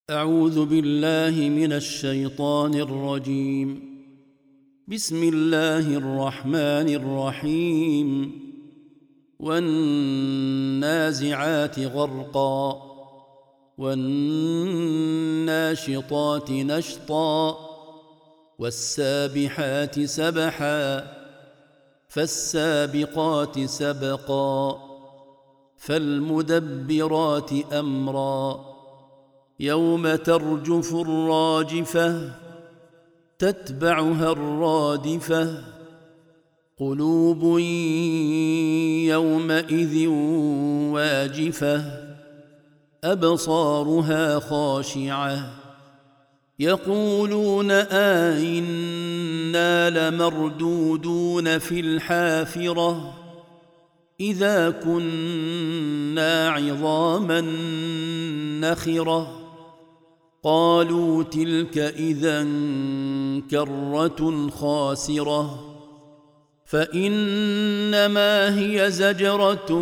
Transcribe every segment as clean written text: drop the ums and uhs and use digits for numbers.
أعوذ بالله من الشيطان الرجيم. بسم الله الرحمن الرحيم. والنازعات غرقا والناشطات نشطا والسابحات سبحا فالسابقات سبقا فالمدبرات أمرا يوم ترجف الراجفة تتبعها الرادفة قلوب يومئذ واجفة أبصارها خاشعة يقولون أئنا لمردودون في الحافرة إذا كنا عظاما نخرة قالوا تلك إذا كرة خاسرة فإنما هي زجرة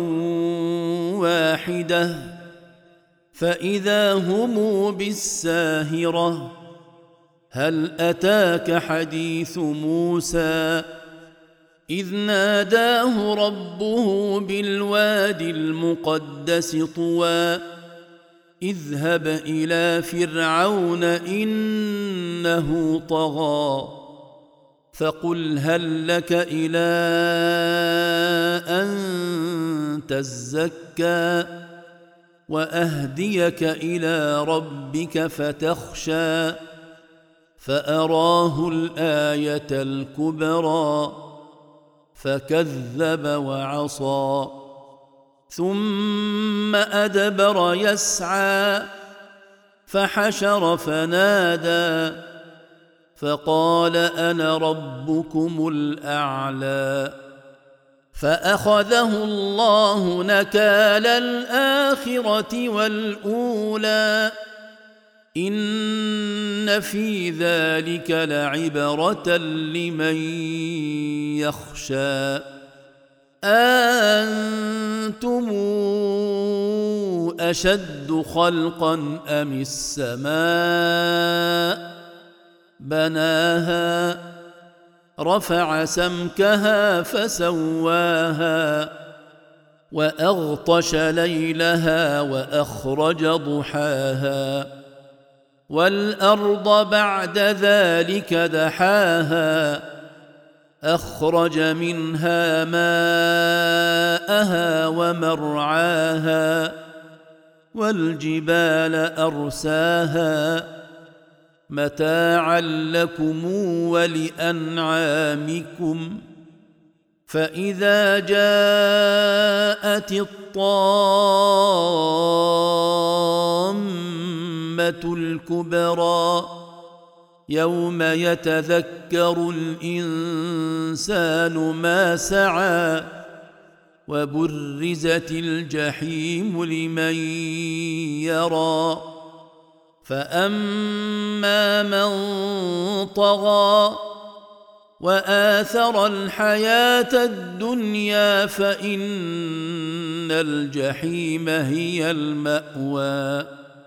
واحدة فإذا هم بالساهرة هل أتاك حديث موسى إذ ناداه ربه بالوادي المقدس طوى اذهب إلى فرعون إنه طغى فقل هل لك إلى أن تزكى وأهديك إلى ربك فتخشى فأراه الآية الكبرى فكذب وعصى ثم أدبر يسعى فحشر فنادى فقال أنا ربكم الأعلى فأخذه الله نكال الآخرة والأولى إن في ذلك لعبرة لمن يخشى أأنتم أشد خلقا أم السماء بناها رفع سمكها فسواها وأغطش ليلها وأخرج ضحاها والأرض بعد ذلك دحاها أخرج منها ماءها ومرعاها والجبال أرساها متاعا لكم ولأنعامكم فإذا جاءت الطامة الكبرى يوم يتذكر الإنسان ما سعى وبرزت الجحيم لمن يرى فأما من طغى وآثر الحياة الدنيا فإن الجحيم هي المأوى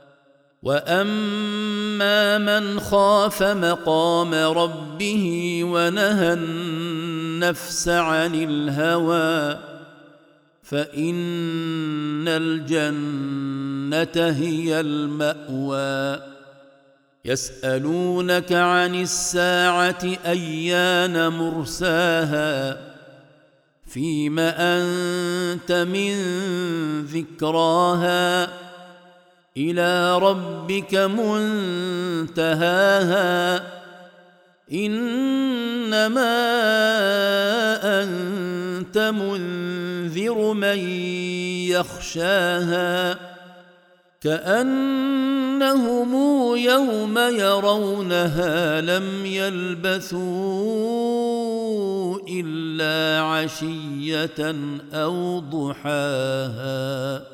وأما من خاف مقام ربه ونهى النفس عن الهوى فإن الجنة هي المأوى يسألونك عن الساعة أيان مرساها فيم أنت من ذكراها إلى ربك منتهاها إنما أنت منذر من يخشاها كأنهم يوم يرونها لم يلبثوا إلا عشية أو ضحاها